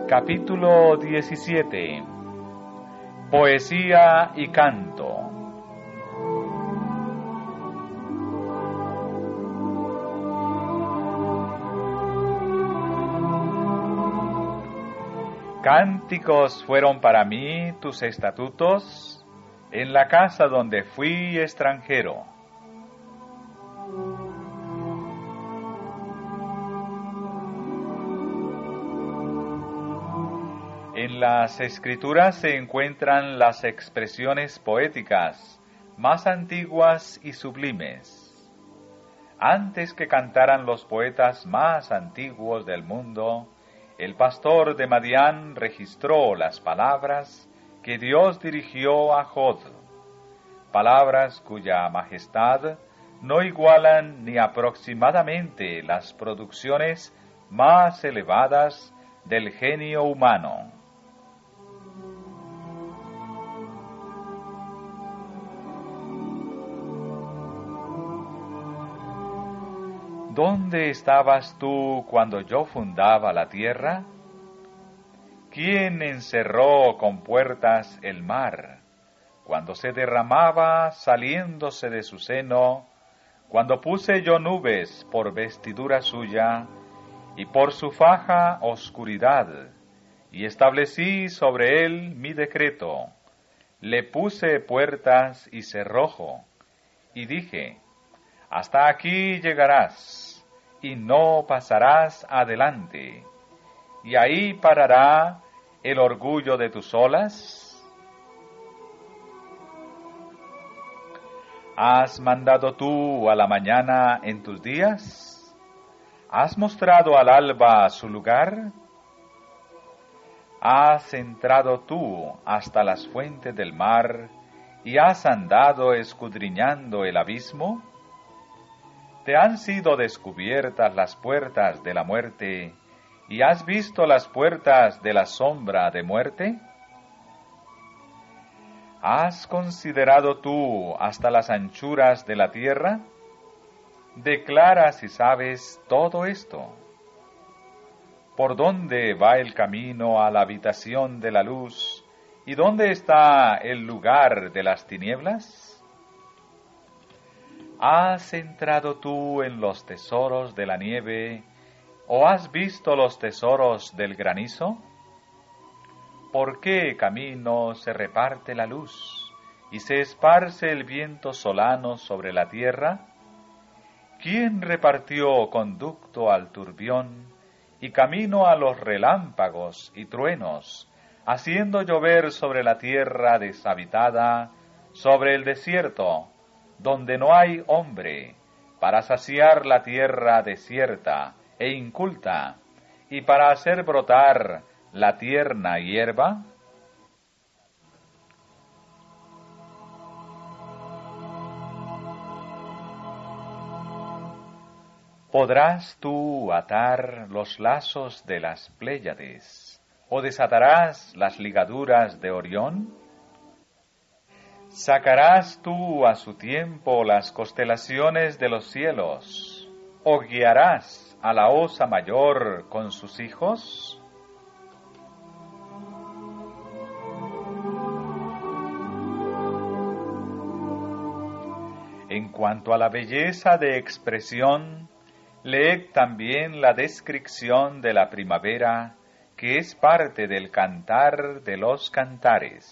Capítulo 17. Poesía y canto. Cánticos fueron para mí tus estatutos en la casa donde fui extranjero. En las Escrituras se encuentran las expresiones poéticas más antiguas y sublimes. Antes que cantaran los poetas más antiguos del mundo, el pastor de Madián registró las palabras que Dios dirigió a Jod, palabras cuya majestad no igualan ni aproximadamente las producciones más elevadas del genio humano. ¿Dónde estabas tú cuando yo fundaba la tierra? ¿Quién encerró con puertas el mar, cuando se derramaba saliéndose de su seno, cuando puse yo nubes por vestidura suya, y por su faja oscuridad, y establecí sobre él mi decreto, le puse puertas y cerrojo, y dije, hasta aquí llegarás, y no pasarás adelante, y ahí parará el orgullo de tus olas? ¿Has mandado tú a la mañana en tus días? ¿Has mostrado al alba su lugar? ¿Has entrado tú hasta las fuentes del mar, y has andado escudriñando el abismo? ¿Te han sido descubiertas las puertas de la muerte, y has visto las puertas de la sombra de muerte? ¿Has considerado tú hasta las anchuras de la tierra? Declara si sabes todo esto. ¿Por dónde va el camino a la habitación de la luz, y dónde está el lugar de las tinieblas? ¿Has entrado tú en los tesoros de la nieve, o has visto los tesoros del granizo? ¿Por qué camino se reparte la luz, y se esparce el viento solano sobre la tierra? ¿Quién repartió conducto al turbión, y camino a los relámpagos y truenos, haciendo llover sobre la tierra deshabitada, sobre el desierto, donde no hay hombre, para saciar la tierra desierta e inculta, y para hacer brotar la tierna hierba? ¿Podrás tú atar los lazos de las Pléyades, o desatarás las ligaduras de Orión? ¿Sacarás tú a su tiempo las constelaciones de los cielos, o guiarás a la Osa Mayor con sus hijos? En cuanto a la belleza de expresión, lee también la descripción de la primavera, que es parte del cantar de los cantares.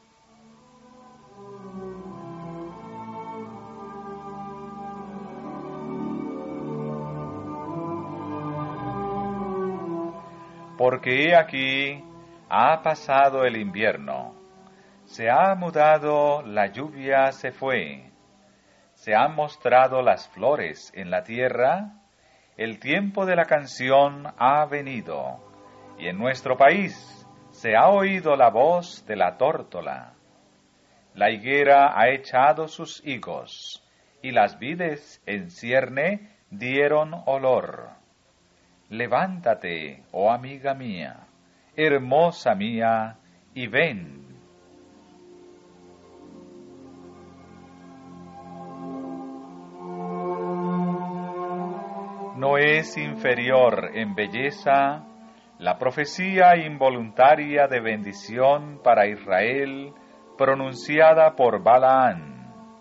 Porque he aquí, ha pasado el invierno, se ha mudado, la lluvia se fue, se han mostrado las flores en la tierra, el tiempo de la canción ha venido, y en nuestro país se ha oído la voz de la tórtola. La higuera ha echado sus higos, y las vides en cierne dieron olor. Levántate, oh amiga mía, hermosa mía, y ven. No es inferior en belleza la profecía involuntaria de bendición para Israel pronunciada por Balaán.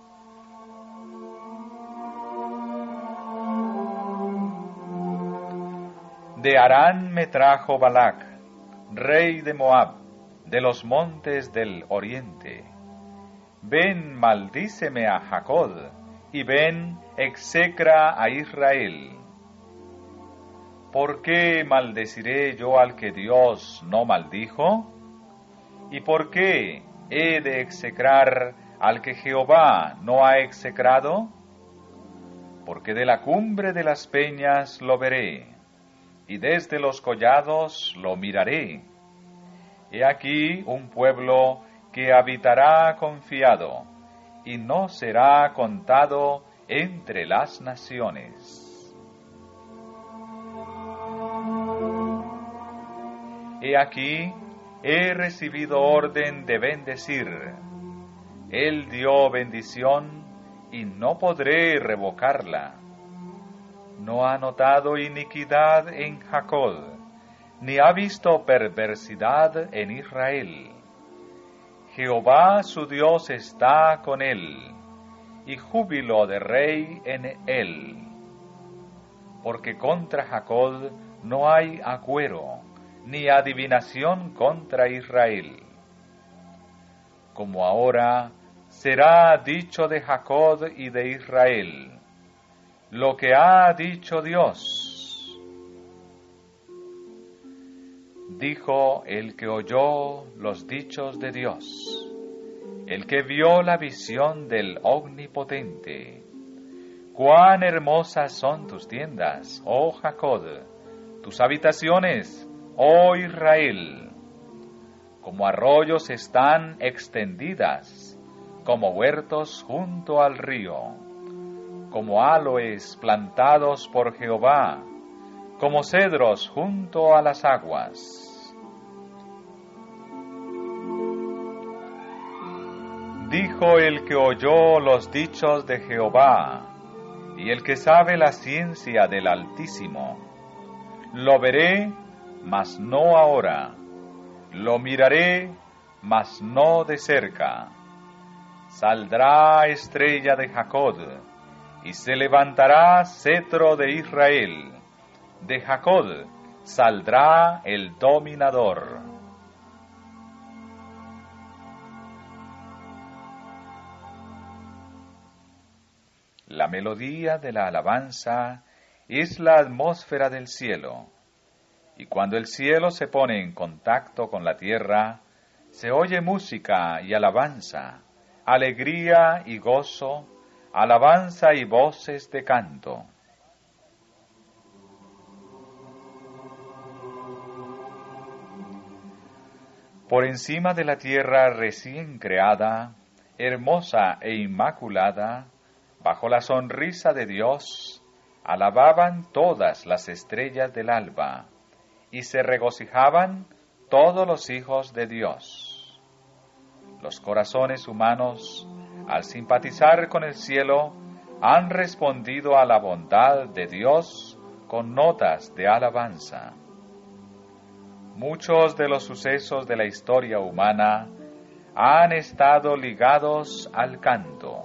De Harán me trajo Balac, rey de Moab, de los montes del oriente. Ven, maldíceme a Jacob, y ven, execra a Israel. ¿Por qué maldeciré yo al que Dios no maldijo? ¿Y por qué he de execrar al que Jehová no ha execrado? Porque de la cumbre de las peñas lo veré, y desde los collados lo miraré. He aquí un pueblo que habitará confiado, y no será contado entre las naciones. He aquí, he recibido orden de bendecir. Él dio bendición, y no podré revocarla. No ha notado iniquidad en Jacob, ni ha visto perversidad en Israel. Jehová su Dios está con él, y júbilo de rey en él. Porque contra Jacob no hay agüero, ni adivinación contra Israel. Como ahora será dicho de Jacob y de Israel, lo que ha dicho Dios. Dijo el que oyó los dichos de Dios, el que vio la visión del Omnipotente. Cuán hermosas son tus tiendas, oh Jacob, tus habitaciones, oh Israel. Como arroyos están extendidas, como huertos junto al río. Como aloes plantados por Jehová, como cedros junto a las aguas. Dijo el que oyó los dichos de Jehová, y el que sabe la ciencia del Altísimo. Lo veré, mas no ahora. Lo miraré, mas no de cerca. Saldrá estrella de Jacob, y se levantará cetro de Israel. De Jacob saldrá el dominador. La melodía de la alabanza es la atmósfera del cielo, y cuando el cielo se pone en contacto con la tierra, se oye música y alabanza, alegría y gozo, alabanza y voces de canto. Por encima de la tierra recién creada, hermosa e inmaculada, bajo la sonrisa de Dios, alababan todas las estrellas del alba, y se regocijaban todos los hijos de Dios. Los corazones humanos, al simpatizar con el cielo, han respondido a la bondad de Dios con notas de alabanza. Muchos de los sucesos de la historia humana han estado ligados al canto.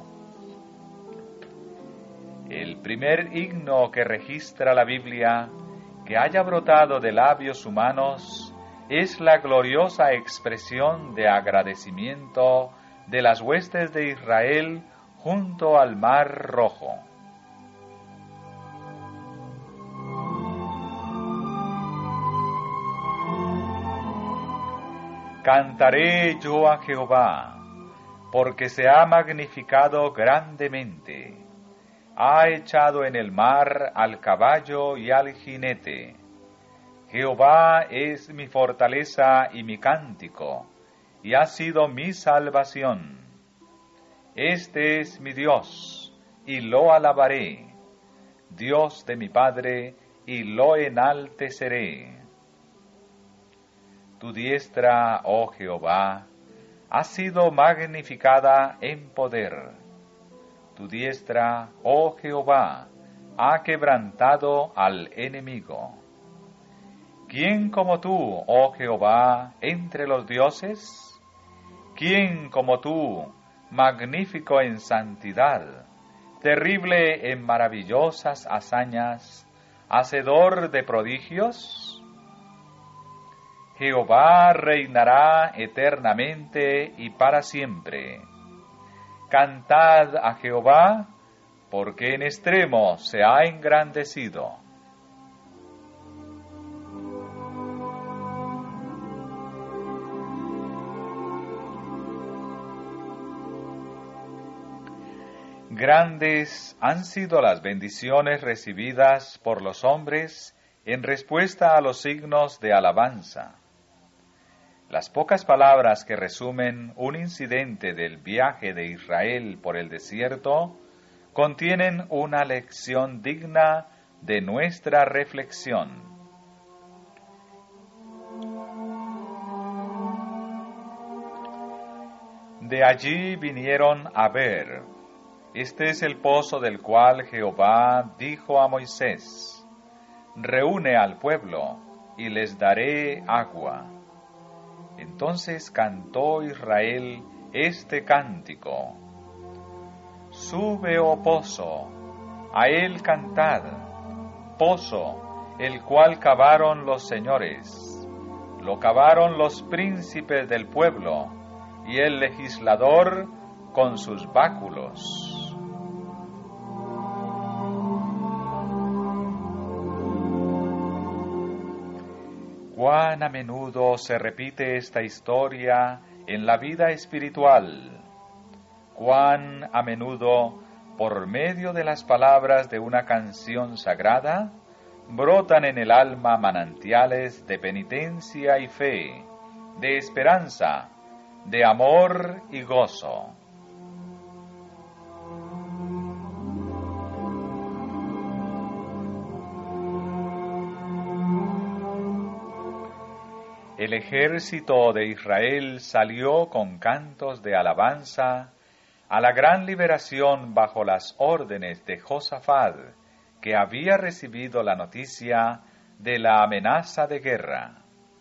El primer himno que registra la Biblia que haya brotado de labios humanos es la gloriosa expresión de agradecimiento de las huestes de Israel junto al Mar Rojo. Cantaré yo a Jehová, porque se ha magnificado grandemente. Ha echado en el mar al caballo y al jinete. Jehová es mi fortaleza y mi cántico, y ha sido mi salvación. Este es mi Dios, y lo alabaré, Dios de mi Padre, y lo enalteceré. Tu diestra, oh Jehová, ha sido magnificada en poder. Tu diestra, oh Jehová, ha quebrantado al enemigo. ¿Quién como tú, oh Jehová, entre los dioses? ¿Quién como tú, magnífico en santidad, terrible en maravillosas hazañas, hacedor de prodigios? Jehová reinará eternamente y para siempre. Cantad a Jehová, porque en extremo se ha engrandecido. Grandes han sido las bendiciones recibidas por los hombres en respuesta a los signos de alabanza. Las pocas palabras que resumen un incidente del viaje de Israel por el desierto contienen una lección digna de nuestra reflexión. De allí vinieron a ver. Este es el pozo del cual Jehová dijo a Moisés: reúne al pueblo y les daré agua. Entonces cantó Israel este cántico: sube, oh pozo, a él cantad, pozo, el cual cavaron los señores, lo cavaron los príncipes del pueblo, y el legislador con sus báculos. Cuán a menudo se repite esta historia en la vida espiritual. Cuán a menudo, por medio de las palabras de una canción sagrada, brotan en el alma manantiales de penitencia y fe, de esperanza, de amor y gozo. El ejército de Israel salió con cantos de alabanza a la gran liberación bajo las órdenes de Josafat, que había recibido la noticia de la amenaza de guerra.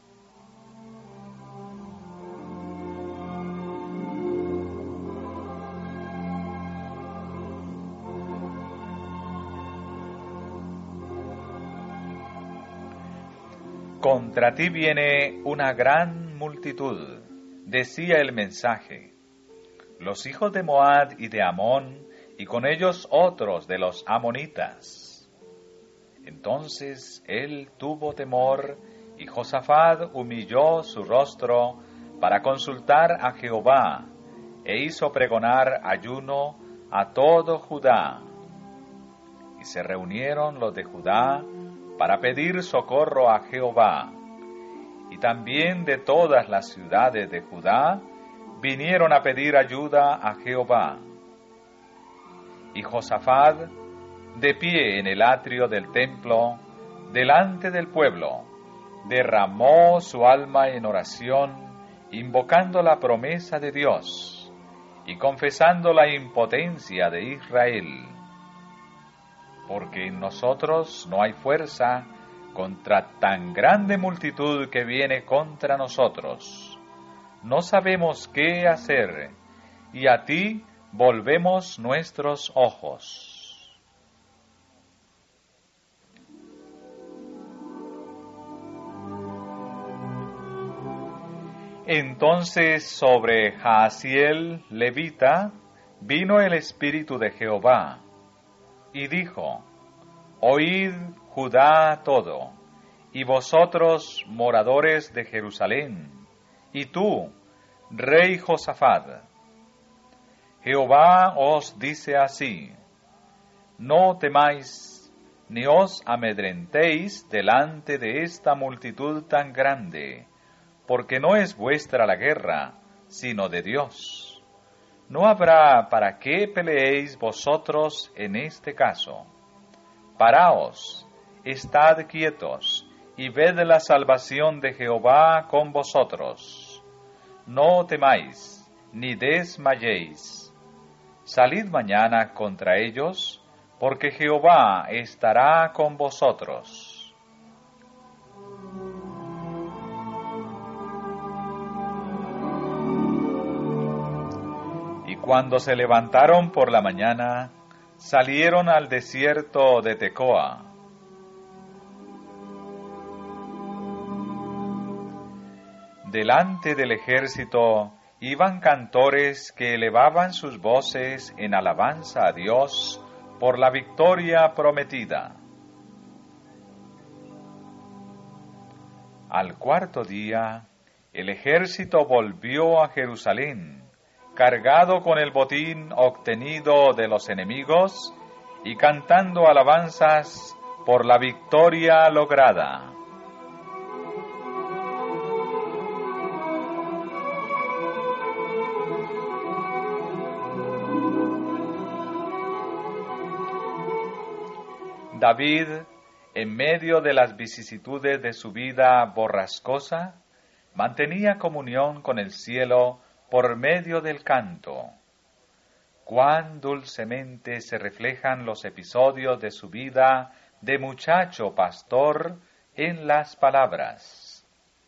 Contra ti viene una gran multitud, decía el mensaje, los hijos de Moab y de Amón, y con ellos otros de los amonitas. Entonces él tuvo temor, y Josafat humilló su rostro para consultar a Jehová, e hizo pregonar ayuno a todo Judá. Y se reunieron los de Judá para pedir socorro a Jehová, y también de todas las ciudades de Judá vinieron a pedir ayuda a Jehová. Y Josafat, de pie en el atrio del templo, delante del pueblo, derramó su alma en oración, invocando la promesa de Dios, y confesando la impotencia de Israel. Porque en nosotros no hay fuerza contra tan grande multitud que viene contra nosotros. No sabemos qué hacer, y a ti volvemos nuestros ojos. Entonces sobre Jaasiel levita vino el Espíritu de Jehová, y dijo: oíd Judá todo, y vosotros moradores de Jerusalén, y tú, rey Josafat. Jehová os dice así: no temáis, ni os amedrentéis delante de esta multitud tan grande, porque no es vuestra la guerra, sino de Dios. No habrá para qué peleéis vosotros en este caso. Paraos, estad quietos, y ved la salvación de Jehová con vosotros. No temáis, ni desmayéis. Salid mañana contra ellos, porque Jehová estará con vosotros. Cuando se levantaron por la mañana, salieron al desierto de Tecoa. Delante del ejército iban cantores que elevaban sus voces en alabanza a Dios por la victoria prometida. Al cuarto día, el ejército volvió a Jerusalén, cargado con el botín obtenido de los enemigos y cantando alabanzas por la victoria lograda. David, en medio de las vicisitudes de su vida borrascosa, mantenía comunión con el cielo por medio del canto. Cuán dulcemente se reflejan los episodios de su vida de muchacho pastor en las palabras.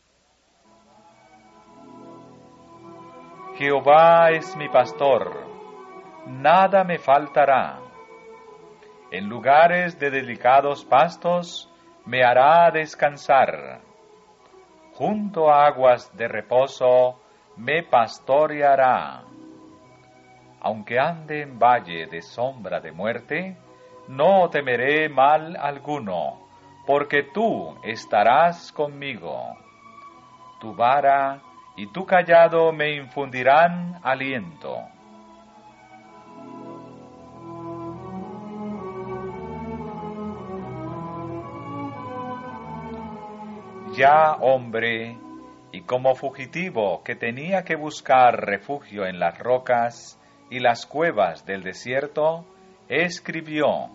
Jehová es mi pastor, nada me faltará. En lugares de delicados pastos me hará descansar. Junto a aguas de reposo me pastoreará. Aunque ande en valle de sombra de muerte, no temeré mal alguno, porque tú estarás conmigo. Tu vara y tu cayado me infundirán aliento. Ya hombre, y como fugitivo que tenía que buscar refugio en las rocas y las cuevas del desierto, escribió: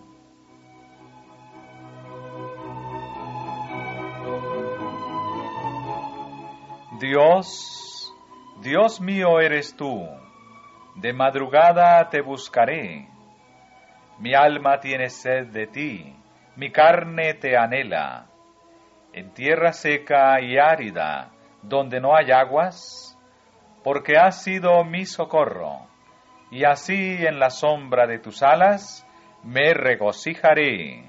Dios, Dios mío eres tú, de madrugada te buscaré. Mi alma tiene sed de ti, mi carne te anhela. En tierra seca y árida, donde no hay aguas, porque has sido mi socorro, y así en la sombra de tus alas me regocijaré.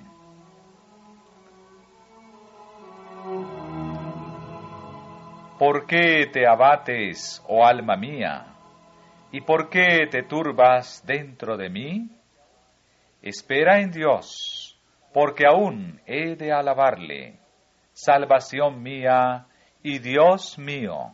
¿Por qué te abates, oh alma mía? ¿Y por qué te turbas dentro de mí? Espera en Dios, porque aún he de alabarle, salvación mía y Dios mío.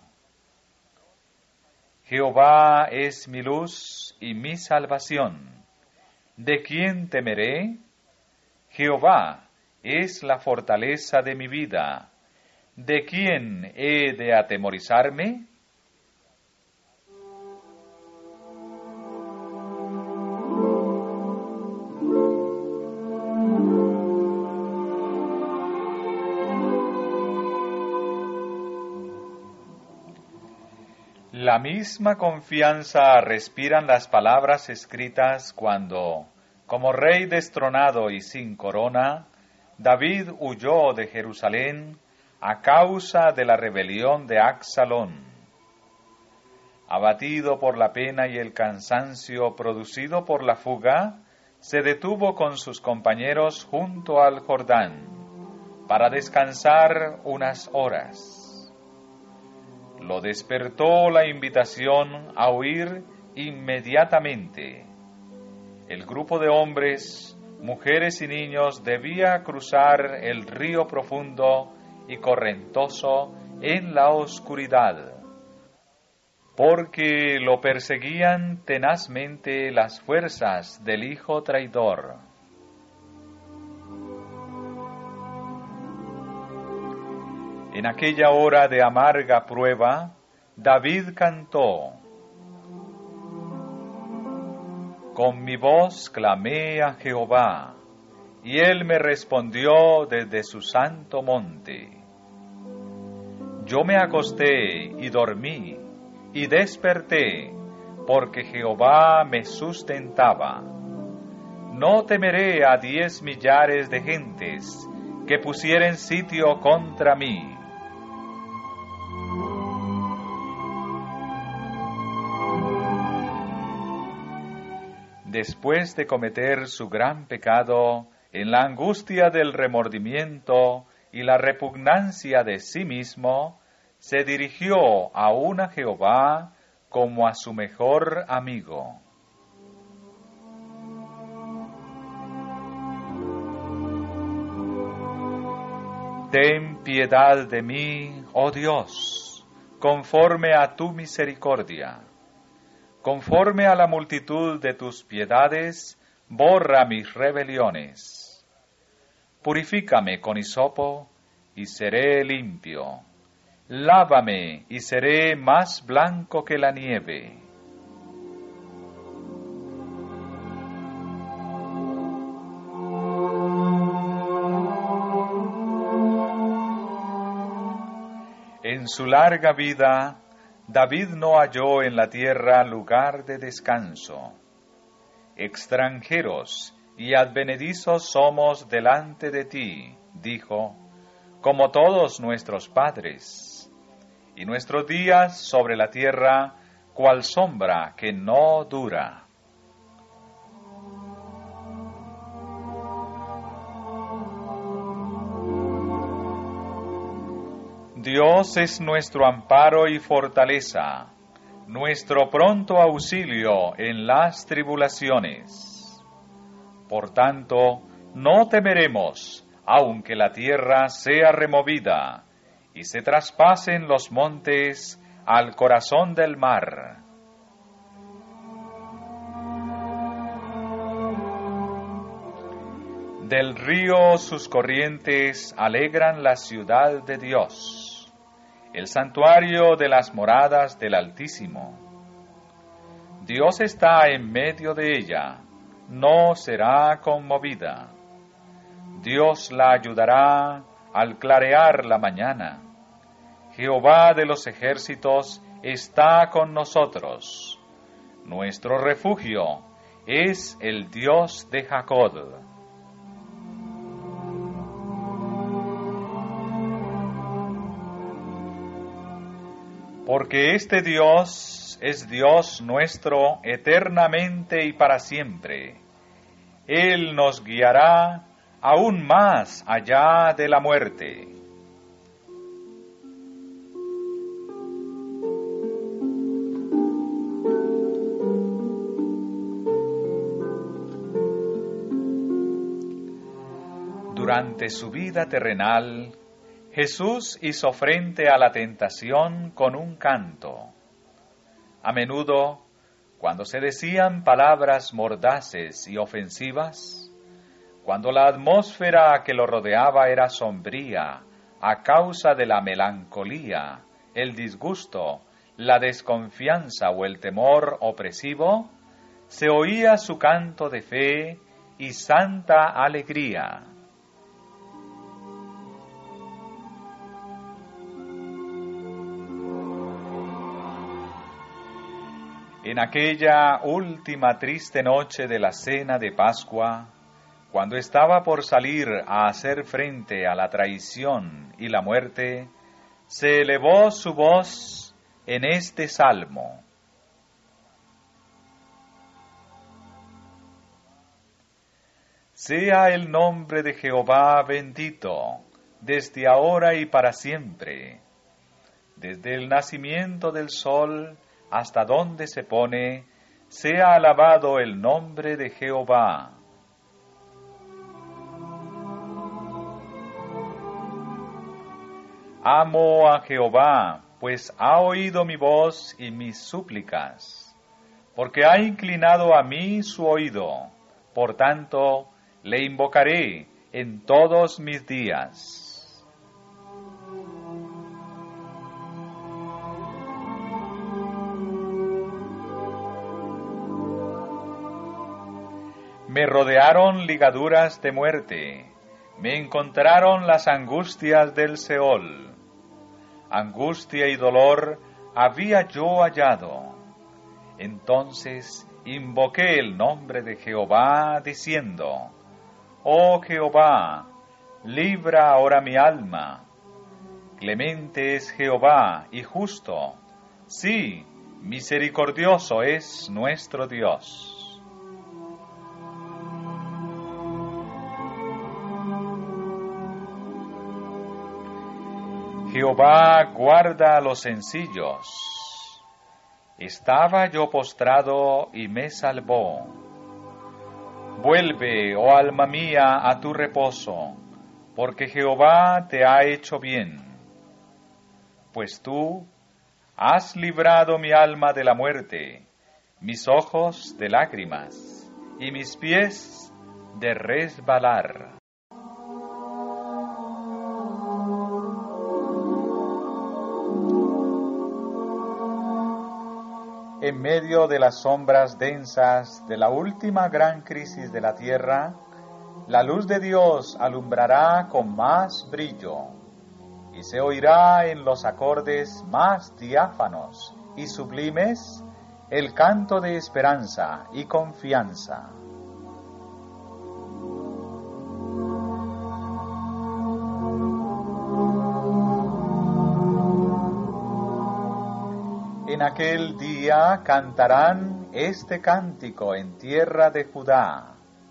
Jehová es mi luz y mi salvación. ¿De quién temeré? Jehová es la fortaleza de mi vida. ¿De quién he de atemorizarme? La misma confianza respiran las palabras escritas cuando, como rey destronado y sin corona, David huyó de Jerusalén a causa de la rebelión de Absalón. Abatido por la pena y el cansancio producido por la fuga, se detuvo con sus compañeros junto al Jordán para descansar unas horas. Lo despertó la invitación a huir inmediatamente. El grupo de hombres, mujeres y niños debía cruzar el río profundo y correntoso en la oscuridad, porque lo perseguían tenazmente las fuerzas del hijo traidor. En aquella hora de amarga prueba, David cantó: Con mi voz clamé a Jehová, y él me respondió desde su santo monte. Yo me acosté y dormí, y desperté, porque Jehová me sustentaba. No temeré a 10 millares de gentes que pusieren sitio contra mí. después de cometer su gran pecado, en la angustia del remordimiento y la repugnancia de sí mismo, se dirigió aún a Jehová como a su mejor amigo. Ten piedad de mí, oh Dios, conforme a tu misericordia. Conforme a la multitud de tus piedades, borra mis rebeliones. Purifícame con hisopo, y seré limpio. Lávame, y seré más blanco que la nieve. En su larga vida, David no halló en la tierra lugar de descanso. Extranjeros y advenedizos somos delante de ti, dijo, como todos nuestros padres, y nuestros días sobre la tierra, cual sombra que no dura. Dios es nuestro amparo y fortaleza, nuestro pronto auxilio en las tribulaciones. Por tanto, no temeremos, aunque la tierra sea removida, y se traspasen los montes al corazón del mar. Del río sus corrientes alegran la ciudad de Dios, el santuario de las moradas del Altísimo. Dios está en medio de ella, no será conmovida. Dios la ayudará al clarear la mañana. Jehová de los ejércitos está con nosotros. Nuestro refugio es el Dios de Jacob. Porque este Dios es Dios nuestro eternamente y para siempre. Él nos guiará aún más allá de la muerte. Durante su vida terrenal, Jesús hizo frente a la tentación con un canto. A menudo, cuando se decían palabras mordaces y ofensivas, cuando la atmósfera que lo rodeaba era sombría a causa de la melancolía, el disgusto, la desconfianza o el temor opresivo, se oía su canto de fe y santa alegría. En aquella última triste noche de la cena de Pascua, cuando estaba por salir a hacer frente a la traición y la muerte, se elevó su voz en este salmo. Sea el nombre de Jehová bendito, desde ahora y para siempre. Desde el nacimiento del sol hasta donde se pone, sea alabado el nombre de Jehová. Amo a Jehová, pues ha oído mi voz y mis súplicas, porque ha inclinado a mí su oído. Por tanto, le invocaré en todos mis días. Me rodearon ligaduras de muerte, me encontraron las angustias del Seol. Angustia y dolor había yo hallado. Entonces invoqué el nombre de Jehová, diciendo, Oh Jehová, libra ahora mi alma. Clemente es Jehová y justo, sí, misericordioso es nuestro Dios. Jehová guarda a los sencillos. Estaba yo postrado y me salvó. Vuelve, oh alma mía, a tu reposo, porque Jehová te ha hecho bien. Pues tú has librado mi alma de la muerte, mis ojos de lágrimas, y mis pies de resbalar. En medio de las sombras densas de la última gran crisis de la tierra, la luz de Dios alumbrará con más brillo, y se oirá en los acordes más diáfanos y sublimes el canto de esperanza y confianza. En aquel día cantarán este cántico en tierra de Judá.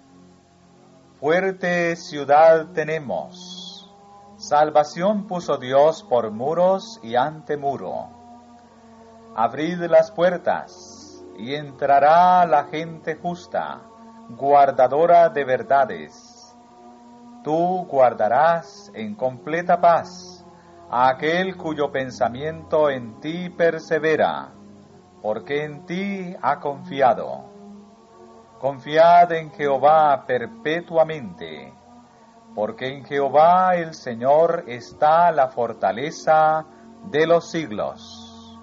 Fuerte ciudad tenemos, salvación puso Dios por muros y ante muro. Abrid las puertas, y entrará la gente justa, guardadora de verdades. Tú guardarás en completa paz a aquel cuyo pensamiento en ti persevera, porque en ti ha confiado. Confiad en Jehová perpetuamente, porque en Jehová el Señor está la fortaleza de los siglos.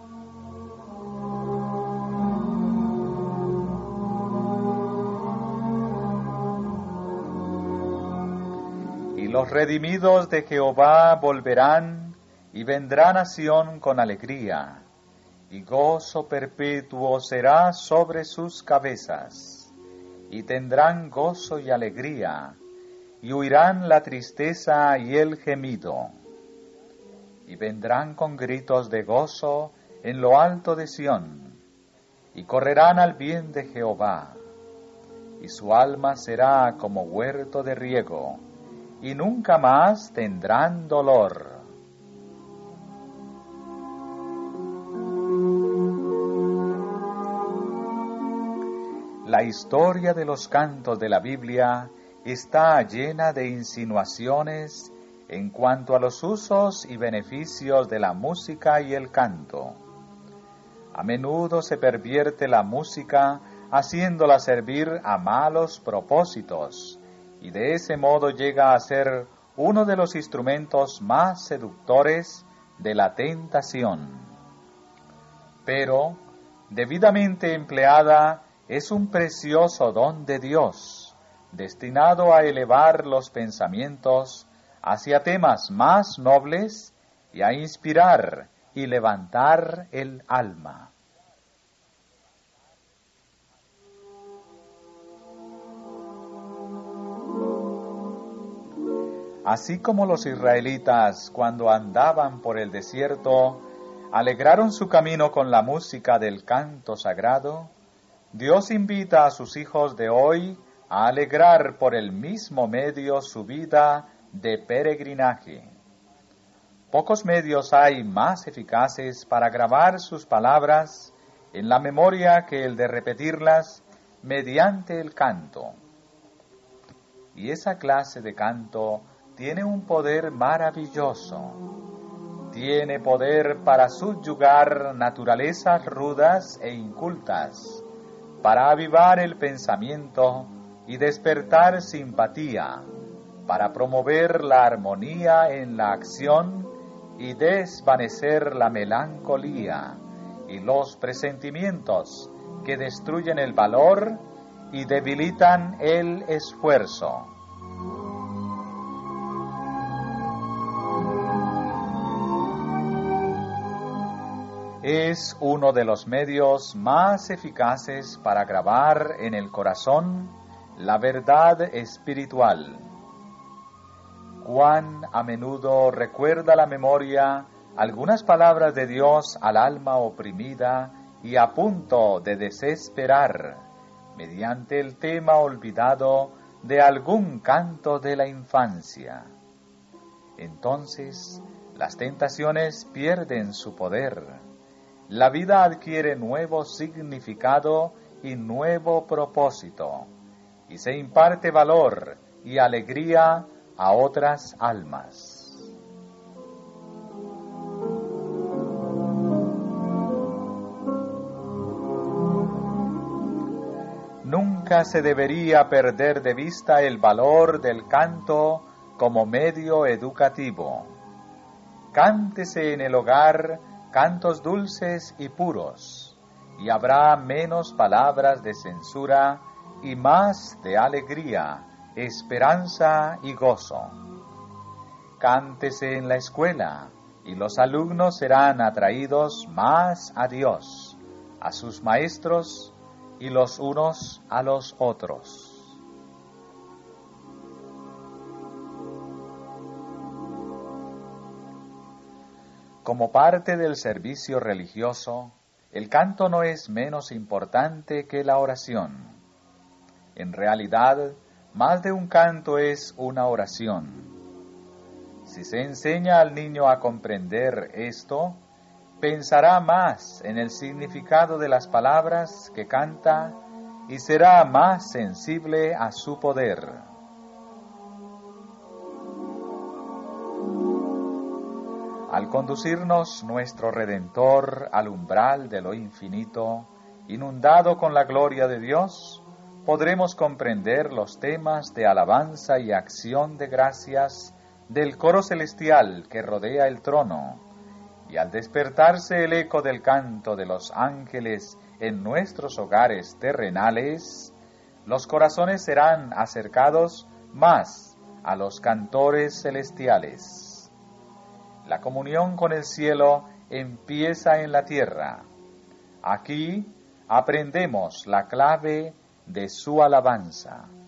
Y los redimidos de Jehová volverán y vendrán a Sión con alegría, y gozo perpetuo será sobre sus cabezas, y tendrán gozo y alegría, y huirán la tristeza y el gemido, y vendrán con gritos de gozo en lo alto de Sión, y correrán al bien de Jehová, y su alma será como huerto de riego, y nunca más tendrán dolor. La historia de los cantos de la Biblia está llena de insinuaciones en cuanto a los usos y beneficios de la música y el canto. A menudo se pervierte la música haciéndola servir a malos propósitos, y de ese modo llega a ser uno de los instrumentos más seductores de la tentación. Pero, debidamente empleada, es un precioso don de Dios, destinado a elevar los pensamientos hacia temas más nobles y a inspirar y levantar el alma. Así como los israelitas, cuando andaban por el desierto, alegraron su camino con la música del canto sagrado, Dios invita a sus hijos de hoy a alegrar por el mismo medio su vida de peregrinaje. Pocos medios hay más eficaces para grabar sus palabras en la memoria que el de repetirlas mediante el canto. Y esa clase de canto tiene un poder maravilloso. Tiene poder para subyugar naturalezas rudas e incultas, para avivar el pensamiento y despertar simpatía, para promover la armonía en la acción y desvanecer la melancolía y los presentimientos que destruyen el valor y debilitan el esfuerzo. Es uno de los medios más eficaces para grabar en el corazón la verdad espiritual. Cuán a menudo recuerda la memoria algunas palabras de Dios al alma oprimida y a punto de desesperar, mediante el tema olvidado de algún canto de la infancia. Entonces, Las tentaciones pierden su poder. La vida adquiere nuevo significado y nuevo propósito, y se imparte valor y alegría a otras almas. Nunca se debería perder de vista el valor del canto como medio educativo. Cántese en el hogar cantos dulces y puros, y habrá menos palabras de censura y más de alegría, esperanza y gozo. Cántese en la escuela, y los alumnos serán atraídos más a Dios, a sus maestros y los unos a los otros. Como parte del servicio religioso, el canto no es menos importante que la oración. En realidad, más de un canto es una oración. Si se enseña al niño a comprender esto, pensará más en el significado de las palabras que canta y será más sensible a su poder. Al conducirnos nuestro Redentor al umbral de lo infinito, inundado con la gloria de Dios, podremos comprender los temas de alabanza y acción de gracias del coro celestial que rodea el trono, y al despertarse el eco del canto de los ángeles en nuestros hogares terrenales, los corazones serán acercados más a los cantores celestiales. La comunión con el cielo empieza en la tierra. Aquí aprendemos la clave de su alabanza.